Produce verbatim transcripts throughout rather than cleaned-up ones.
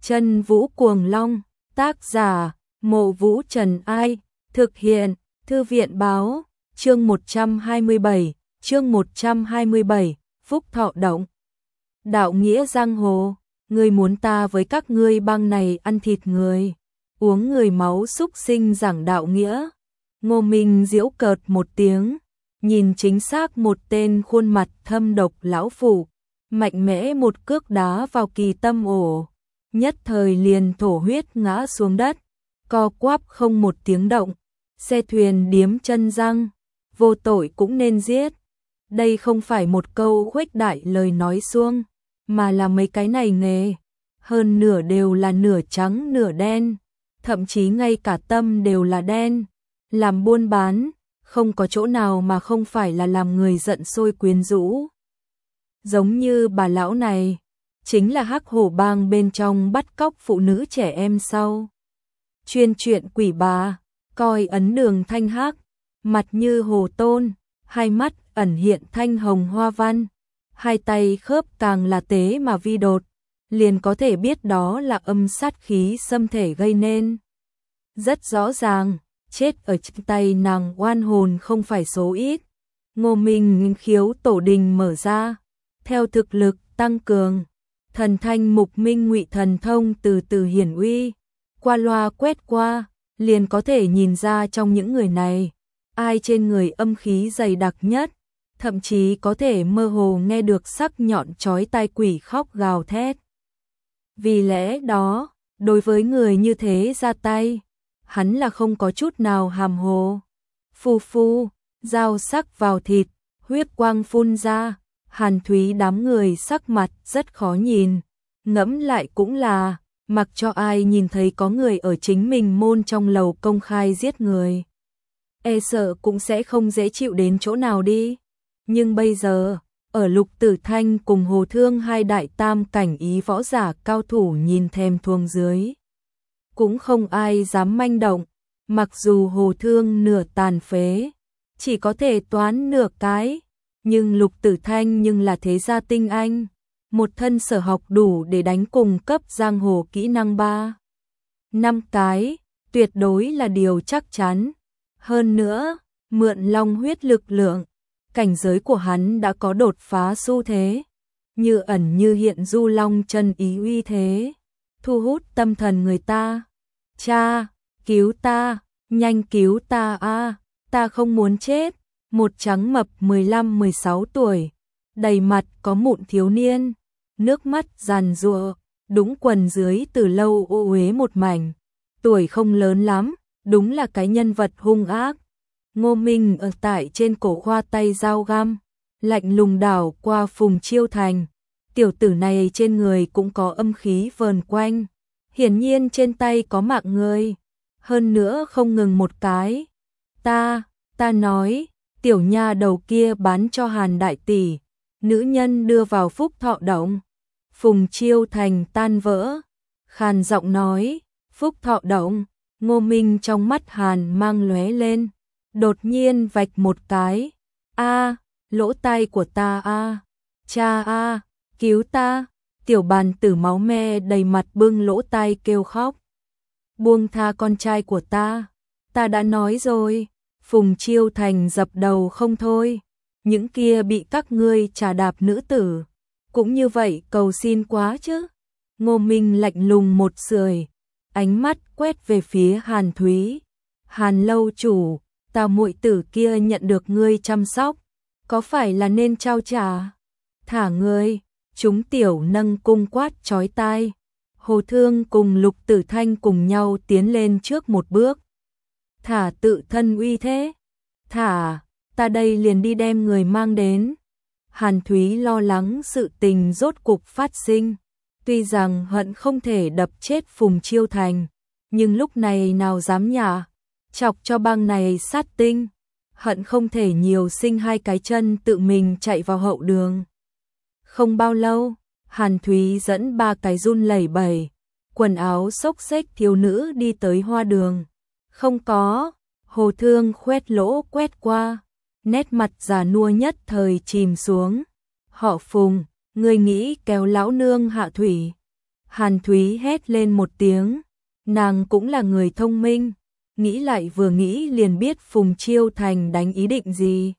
Chân Vũ Cuồng Long, tác giả, Mộ Vũ Trần Ai, thực hiện, Thư viện Báo, chương một trăm hai mươi bảy, chương một trăm hai mươi bảy, Phúc Thọ Động. Đạo nghĩa giang hồ, ngươi muốn ta với các ngươi bang này ăn thịt người, uống người máu súc sinh giảng đạo nghĩa. Ngô Minh giễu cợt một tiếng, nhìn chính xác một tên khuôn mặt thâm độc lão phụ, mạnh mẽ một cước đá vào Kỳ Tâm ổ, nhất thời liền thổ huyết ngã xuống đất, co quắp không một tiếng động. Xe thuyền điếm chân răng, vô tội cũng nên giết. Đây không phải một câu khuếch đại lời nói suông, mà là mấy cái này nghề, hơn nửa đều là nửa trắng nửa đen, thậm chí ngay cả tâm đều là đen. Làm buôn bán, không có chỗ nào mà không phải là làm người giận sôi quyến rũ. Giống như bà lão này, chính là hắc hổ bang bên trong bắt cóc phụ nữ trẻ em sau. Chuyên chuyện quỷ bà, coi ấn đường thanh hắc, mặt như hồ tôn, hai mắt ẩn hiện thanh hồng hoa văn, hai tay khớp càng là tế mà vi đột, liền có thể biết đó là âm sát khí xâm thể gây nên. Rất rõ ràng, chết ở trên tay nàng oan hồn không phải số ít. Ngô Minh khiếu tổ đình mở ra, theo thực lực tăng cường, thần thanh mục minh ngụy thần thông từ từ hiển uy, qua loa quét qua, liền có thể nhìn ra trong những người này, ai trên người âm khí dày đặc nhất, thậm chí có thể mơ hồ nghe được sắc nhọn chói tai quỷ khóc gào thét. Vì lẽ đó, đối với người như thế ra tay, hắn là không có chút nào hàm hồ. Phu phu, dao sắc vào thịt, huyết quang phun ra, Hàn Thúy đám người sắc mặt rất khó nhìn, ngẫm lại cũng là, mặc cho ai nhìn thấy có người ở chính mình môn trong lầu công khai giết người, e sợ cũng sẽ không dễ chịu đến chỗ nào đi. Nhưng bây giờ, ở Lục Tử Thanh cùng Hồ Thương hai đại tam cảnh ý võ giả cao thủ nhìn thèm thuồng dưới, cũng không ai dám manh động, mặc dù Hồ Thương nửa tàn phế, chỉ có thể toán nửa cái, nhưng Lục Tử Thanh nhưng là thế gia tinh anh, một thân sở học đủ để đánh cùng cấp giang hồ kỹ năng ba, năm cái, tuyệt đối là điều chắc chắn. Hơn nữa, mượn long huyết lực lượng, cảnh giới của hắn đã có đột phá xu thế, như ẩn như hiện du long chân ý uy thế, thu hút tâm thần người ta. Cha, cứu ta, nhanh cứu ta a, ta không muốn chết. Một trắng mập mười lăm mười sáu tuổi, đầy mặt có mụn thiếu niên, nước mắt giàn giụa, đúng quần dưới từ lâu ô uế một mảnh, tuổi không lớn lắm, đúng là cái nhân vật hung ác. Ngô Minh ở tại trên cổ khoa tay dao găm, lạnh lùng đảo qua Phùng Chiêu Thành, tiểu tử này trên người cũng có âm khí vờn quanh, hiển nhiên trên tay có mạng người, hơn nữa không ngừng một cái. Ta, ta nói, tiểu nha đầu kia bán cho Hàn đại tỷ, nữ nhân đưa vào Phúc Thọ Động. Phùng Chiêu Thành tan vỡ, khàn giọng nói, Phúc Thọ Động. Ngô Minh trong mắt hàn mang lóe lên, đột nhiên vạch một cái, a, lỗ tai của ta a, cha a, cứu ta. Tiểu bàn tử máu me đầy mặt bưng lỗ tai kêu khóc, buông tha con trai của ta, ta đã nói rồi. Phùng Chiêu Thành dập đầu không thôi, những kia bị các ngươi trà đạp nữ tử, cũng như vậy cầu xin quá chứ. Ngô Minh lạnh lùng một sưởi, ánh mắt quét về phía Hàn Thúy. Hàn lâu chủ, ta muội tử kia nhận được ngươi chăm sóc, có phải là nên trao trả? Thả ngươi. Chúng tiểu nâng cung quát chói tai. Hồ Thương cùng Lục Tử Thanh cùng nhau tiến lên trước một bước. Thả tự thân uy thế. Thả, ta đây liền đi đem người mang đến. Hàn Thúy lo lắng sự tình rốt cục phát sinh. Tuy rằng hận không thể đập chết Phùng Chiêu Thành, nhưng lúc này nào dám nhả, chọc cho bang này sát tinh. Hận không thể nhiều sinh hai cái chân tự mình chạy vào hậu đường. Không bao lâu, Hàn Thúy dẫn ba cái run lẩy bẩy, quần áo xốc xếch thiếu nữ đi tới hoa đường. Không có, Hồ Thương khoét lỗ quét qua, nét mặt già nua nhất thời chìm xuống. Họ Phùng, ngươi nghĩ kéo lão nương hạ thủy, Hàn Thúy hét lên một tiếng, nàng cũng là người thông minh, nghĩ lại vừa nghĩ liền biết Phùng Chiêu Thành đánh ý định gì.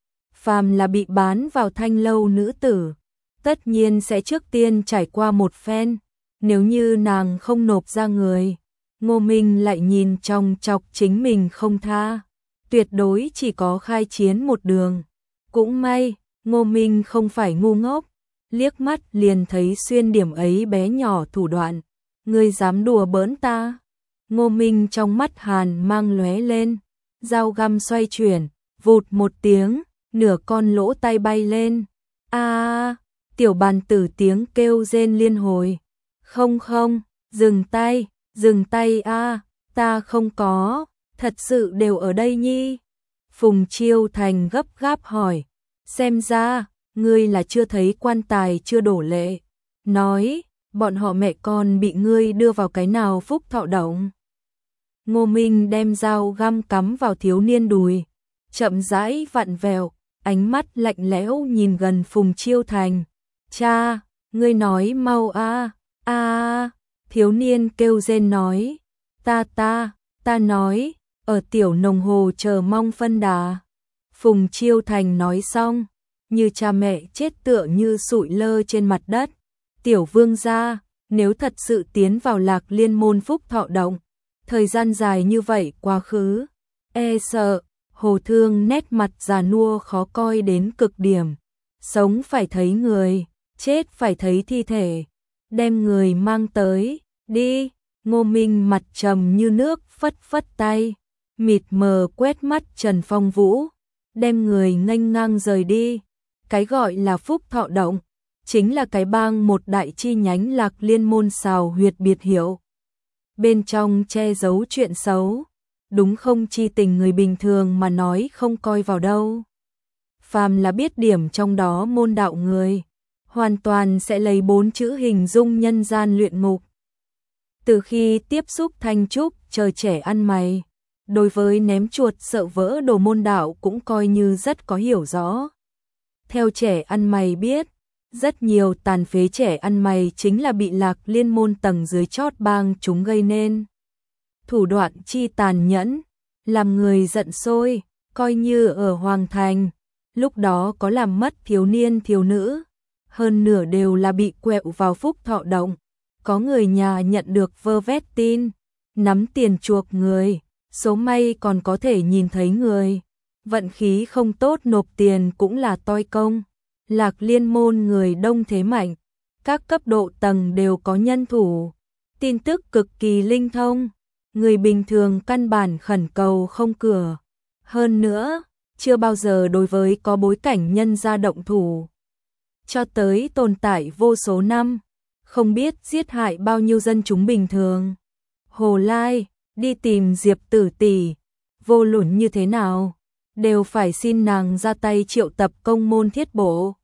Phàm là bị bán vào thanh lâu nữ tử, tất nhiên sẽ trước tiên trải qua một phen, nếu như nàng không nộp ra người, Ngô Minh lại nhìn trong chọc chính mình không tha, tuyệt đối chỉ có khai chiến một đường. Cũng may, Ngô Minh không phải ngu ngốc, liếc mắt liền thấy xuyên điểm ấy bé nhỏ thủ đoạn, ngươi dám đùa bỡn ta. Ngô Minh trong mắt hàn mang lóe lên, dao găm xoay chuyển, vụt một tiếng, nửa con lỗ tay bay lên. A, à, tiểu bàn tử tiếng kêu rên liên hồi. Không không, dừng tay, dừng tay a, à, ta không có, thật sự đều ở đây nhi. Phùng Chiêu Thành gấp gáp hỏi, xem ra, ngươi là chưa thấy quan tài chưa đổ lệ. Nói, bọn họ mẹ con bị ngươi đưa vào cái nào phúc thọ động. Ngô Minh đem dao găm cắm vào thiếu niên đùi, chậm rãi vặn vẹo, ánh mắt lạnh lẽo nhìn gần Phùng Chiêu Thành. Cha, ngươi nói mau a, a, thiếu niên kêu rên nói, ta ta, ta nói, ở tiểu nồng hồ chờ mong phân đà. Phùng Chiêu Thành nói xong, như cha mẹ chết tựa như sụi lơ trên mặt đất. Tiểu vương gia, nếu thật sự tiến vào Lạc Liên môn phúc thọ động, thời gian dài như vậy quá khứ, e sợ, Hồ Thương nét mặt già nua khó coi đến cực điểm. Sống phải thấy người, chết phải thấy thi thể. Đem người mang tới, đi. Ngô Minh mặt trầm như nước phất phất tay, mịt mờ quét mắt Trần Phong Vũ, đem người nghênh ngang rời đi. Cái gọi là phúc thọ động, chính là cái bang một đại chi nhánh Lạc Liên môn xào huyệt biệt hiệu. Bên trong che giấu chuyện xấu, đúng không chi tình người bình thường mà nói không coi vào đâu. Phàm là biết điểm trong đó môn đạo người, hoàn toàn sẽ lấy bốn chữ hình dung nhân gian luyện ngục. Từ khi tiếp xúc Thanh Trúc trời trẻ ăn mày, đối với ném chuột sợ vỡ đồ môn đạo cũng coi như rất có hiểu rõ. Theo trẻ ăn mày biết, rất nhiều tàn phế trẻ ăn mày chính là bị Lạc Liên môn tầng dưới chót bang chúng gây nên. Thủ đoạn chi tàn nhẫn, làm người giận sôi, coi như ở Hoàng Thành, lúc đó có làm mất thiếu niên thiếu nữ, hơn nửa đều là bị quẹo vào phúc thọ động. Có người nhà nhận được vơ vét tin, nắm tiền chuộc người, số may còn có thể nhìn thấy người. Vận khí không tốt nộp tiền cũng là toi công. Lạc Liên môn người đông thế mạnh, các cấp độ tầng đều có nhân thủ, tin tức cực kỳ linh thông, người bình thường căn bản khẩn cầu không cửa. Hơn nữa, chưa bao giờ đối với có bối cảnh nhân gia động thủ. Cho tới tồn tại vô số năm, không biết giết hại bao nhiêu dân chúng bình thường. Hồ Lai, đi tìm Diệp Tử tỷ, vô luận như thế nào, đều phải xin nàng ra tay triệu tập công môn thiết bổ.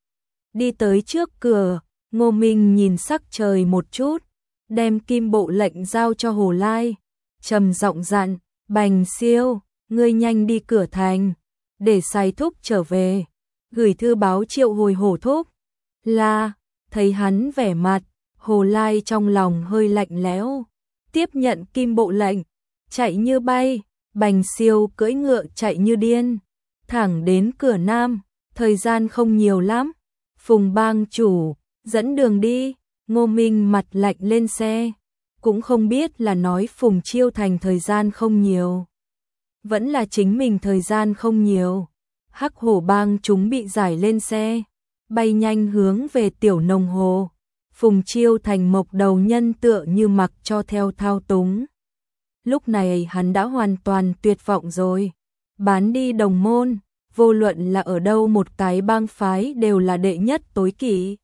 Đi tới trước cửa, Ngô Minh nhìn sắc trời một chút, đem kim bộ lệnh giao cho Hồ Lai, trầm giọng dặn, Bành Siêu, ngươi nhanh đi cửa thành, để sai thúc trở về, gửi thư báo triệu hồi Hổ thúc. Là, thấy hắn vẻ mặt, Hồ Lai trong lòng hơi lạnh lẽo, tiếp nhận kim bộ lệnh, chạy như bay. Bành Siêu cưỡi ngựa chạy như điên, thẳng đến cửa nam, thời gian không nhiều lắm. Phùng bang chủ, dẫn đường đi. Ngô Minh mặt lạnh lên xe, cũng không biết là nói Phùng Chiêu Thành thời gian không nhiều, vẫn là chính mình thời gian không nhiều. Hắc Hổ bang chúng bị giải lên xe, bay nhanh hướng về tiểu nông hồ. Phùng Chiêu Thành mộc đầu nhân tựa như mặc cho theo thao túng. Lúc này hắn đã hoàn toàn tuyệt vọng rồi, bán đi đồng môn, vô luận là ở đâu một cái bang phái đều là đệ nhất tối kỵ.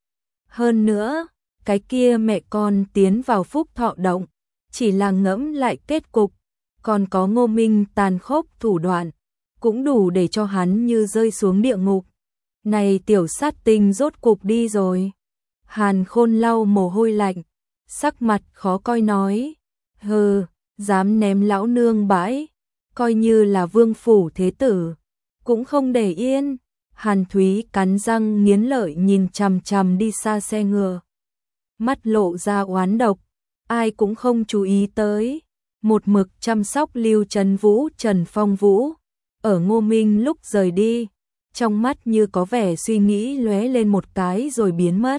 Hơn nữa, cái kia mẹ con tiến vào phúc thọ động, chỉ là ngẫm lại kết cục, còn có Ngô Minh tàn khốc thủ đoạn, cũng đủ để cho hắn như rơi xuống địa ngục. Này tiểu sát tinh rốt cục đi rồi. Hàn Khôn lau mồ hôi lạnh, sắc mặt khó coi nói, hừ, dám ném lão nương bãi, coi như là vương phủ thế tử, cũng không để yên. Hàn Thúy cắn răng nghiến lợi nhìn chằm chằm đi xa xe ngựa. mắt lộ ra oán độc, ai cũng không chú ý tới. Một mực chăm sóc Lưu Trấn Vũ Trần Phong Vũ, ở Ngô Minh lúc rời đi, trong mắt như có vẻ suy nghĩ lóe lên một cái rồi biến mất.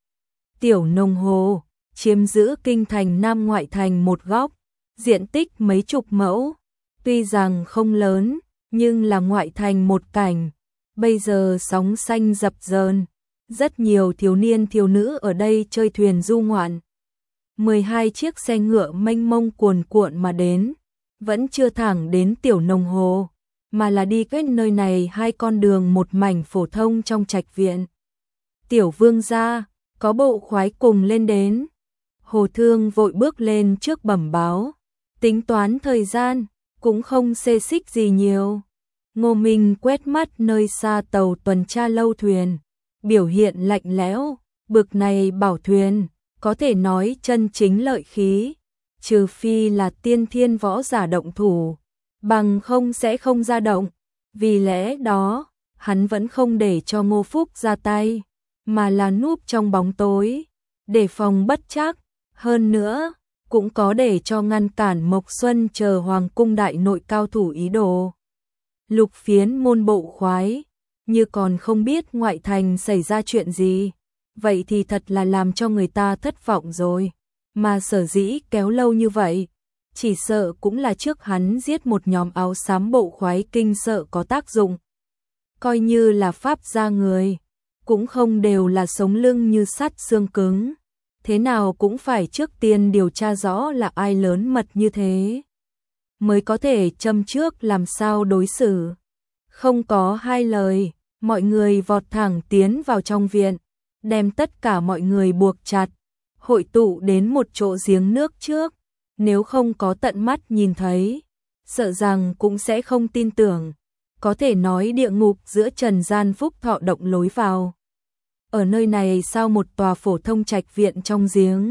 Tiểu Nông Hồ, chiếm giữ kinh thành Nam ngoại thành một góc, diện tích mấy chục mẫu, tuy rằng không lớn, nhưng là ngoại thành một cảnh, bây giờ sóng xanh dập dờn, rất nhiều thiếu niên thiếu nữ ở đây chơi thuyền du ngoạn. mười hai chiếc xe ngựa mênh mông cuồn cuộn mà đến, vẫn chưa thẳng đến Tiểu Nông Hồ, mà là đi kết nơi này hai con đường một mảnh phổ thông trong trạch viện. Tiểu vương gia, có bộ khoái cùng lên đến. Hồ Thương vội bước lên trước bẩm báo, tính toán thời gian, cũng không xê xích gì nhiều. Ngô Minh quét mắt nơi xa tàu tuần tra lâu thuyền, biểu hiện lạnh lẽo, bực này bảo thuyền, có thể nói chân chính lợi khí, trừ phi là tiên thiên võ giả động thủ, bằng không sẽ không ra động. Vì lẽ đó, hắn vẫn không để cho Ngô Phúc ra tay, mà là núp trong bóng tối, để phòng bất trắc. Hơn nữa, cũng có để cho ngăn cản Mộc Xuân chờ Hoàng cung đại nội cao thủ ý đồ. Lục Phiến môn bộ khoái, như còn không biết ngoại thành xảy ra chuyện gì, vậy thì thật là làm cho người ta thất vọng rồi. Mà sở dĩ kéo lâu như vậy, chỉ sợ cũng là trước hắn giết một nhóm áo xám bộ khoái kinh sợ có tác dụng. Coi như là pháp gia người, cũng không đều là sống lưng như sắt xương cứng. Thế nào cũng phải trước tiên điều tra rõ là ai lớn mật như thế, mới có thể châm trước làm sao đối xử. Không có hai lời, mọi người vọt thẳng tiến vào trong viện, đem tất cả mọi người buộc chặt, hội tụ đến một chỗ giếng nước trước. Nếu không có tận mắt nhìn thấy, sợ rằng cũng sẽ không tin tưởng. Có thể nói địa ngục giữa trần gian phúc thọ động lối vào. Ở nơi này sao một tòa phổ thông trạch viện trong giếng.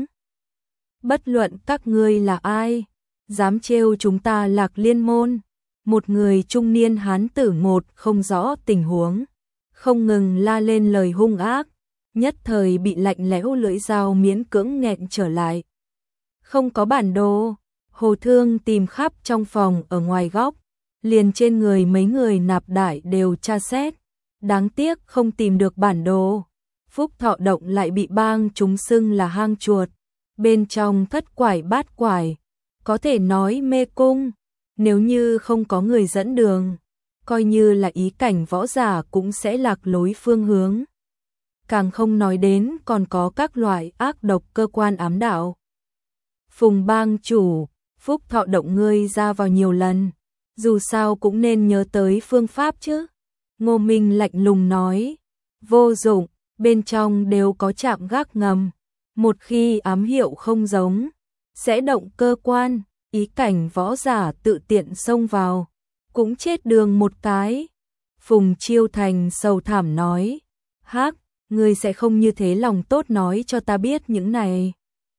Bất luận các ngươi là ai, dám trêu chúng ta Lạc Liên môn. Một người trung niên hán tử ngột không rõ tình huống, không ngừng la lên lời hung ác, nhất thời bị lạnh lẽo lưỡi dao miễn cưỡng nghẹn trở lại. Không có bản đồ, Hồ Thương tìm khắp trong phòng ở ngoài góc, liền trên người mấy người nạp đại đều tra xét, đáng tiếc không tìm được bản đồ. Phúc Thọ động lại bị bang chúng xưng là hang chuột, bên trong thất quải bát quải, có thể nói mê cung, nếu như không có người dẫn đường, coi như là ý cảnh võ giả cũng sẽ lạc lối phương hướng. Càng không nói đến còn có các loại ác độc cơ quan ám đạo. Phùng bang chủ, Phúc Thọ động ngươi ra vào nhiều lần, dù sao cũng nên nhớ tới phương pháp chứ. Ngô Minh lạnh lùng nói, vô dụng, bên trong đều có trạm gác ngầm, một khi ám hiệu không giống, sẽ động cơ quan, ý cảnh võ giả tự tiện xông vào, cũng chết đường một cái. Phùng Chiêu Thành sầu thảm nói, hắc, ngươi sẽ không như thế lòng tốt nói cho ta biết những này.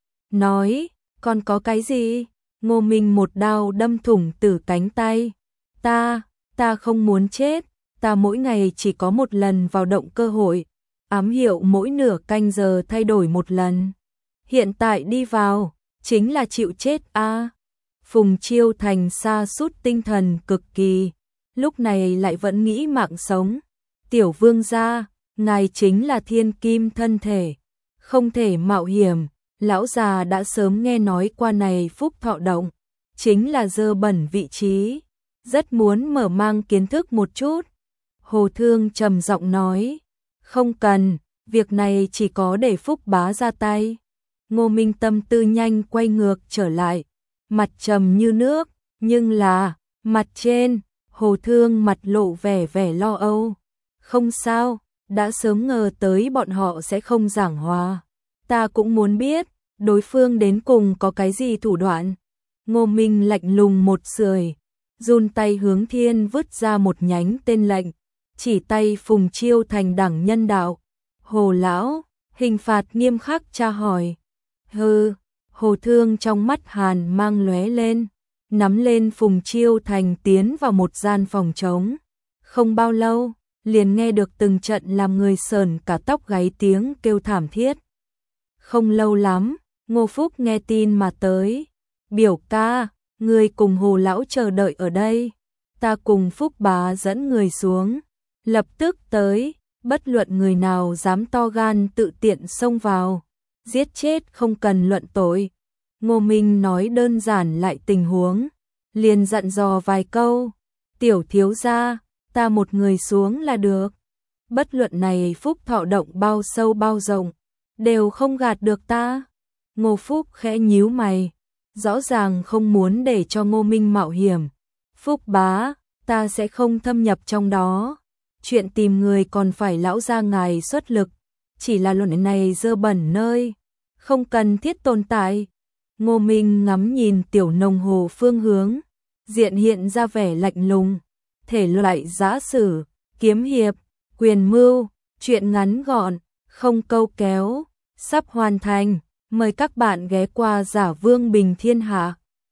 Nói, còn có cái gì? Ngô Minh một đao đâm thủng tử cánh tay. Ta, ta không muốn chết, ta mỗi ngày chỉ có một lần vào động cơ hội, ám hiệu mỗi nửa canh giờ thay đổi một lần. Hiện tại đi vào, chính là chịu chết a. À. Phùng Chiêu Thành sa sút tinh thần cực kỳ, lúc này lại vẫn nghĩ mạng sống. Tiểu vương gia, ngài chính là thiên kim thân thể, không thể mạo hiểm. Lão già đã sớm nghe nói qua này Phúc Thọ động, chính là dơ bẩn vị trí, rất muốn mở mang kiến thức một chút. Hồ Thương trầm giọng nói, không cần, việc này chỉ có để Phúc bá ra tay. Ngô Minh tâm tư nhanh quay ngược trở lại, mặt trầm như nước, nhưng là, mặt trên, Hồ Thương mặt lộ vẻ vẻ lo âu. Không sao, đã sớm ngờ tới bọn họ sẽ không giảng hòa. Ta cũng muốn biết, đối phương đến cùng có cái gì thủ đoạn. Ngô Minh lạnh lùng một sưởi, run tay hướng thiên vứt ra một nhánh tên lệnh, chỉ tay Phùng Chiêu Thành đẳng nhân đạo. Hồ lão, hình phạt nghiêm khắc tra hỏi. Hừ, Hồ Thương trong mắt hàn mang lóe lên, nắm lên Phùng Chiêu Thành tiến vào một gian phòng trống. Không bao lâu, liền nghe được từng trận làm người sờn cả tóc gáy tiếng kêu thảm thiết. Không lâu lắm, Ngô Phúc nghe tin mà tới. Biểu ca, người cùng Hồ lão chờ đợi ở đây. Ta cùng Phúc bá dẫn người xuống. Lập tức tới, bất luận người nào dám to gan tự tiện xông vào. Giết chết không cần luận tội. Ngô Minh nói đơn giản lại tình huống. Liền dặn dò vài câu. Tiểu thiếu gia, ta một người xuống là được. Bất luận này Phúc thọ động bao sâu bao rộng, đều không gạt được ta. Ngô Phúc khẽ nhíu mày, rõ ràng không muốn để cho Ngô Minh mạo hiểm. Phúc bá, ta sẽ không thâm nhập trong đó. Chuyện tìm người còn phải lão gia ngài xuất lực, chỉ là luận này dơ bẩn nơi, không cần thiết tồn tại. Ngô Minh ngắm nhìn tiểu nông hồ phương hướng, diện hiện ra vẻ lạnh lùng. Thể loại giã sử, kiếm hiệp, quyền mưu, chuyện ngắn gọn, không câu kéo, sắp hoàn thành. Mời các bạn ghé qua Giả Vương Bình Thiên Hạ.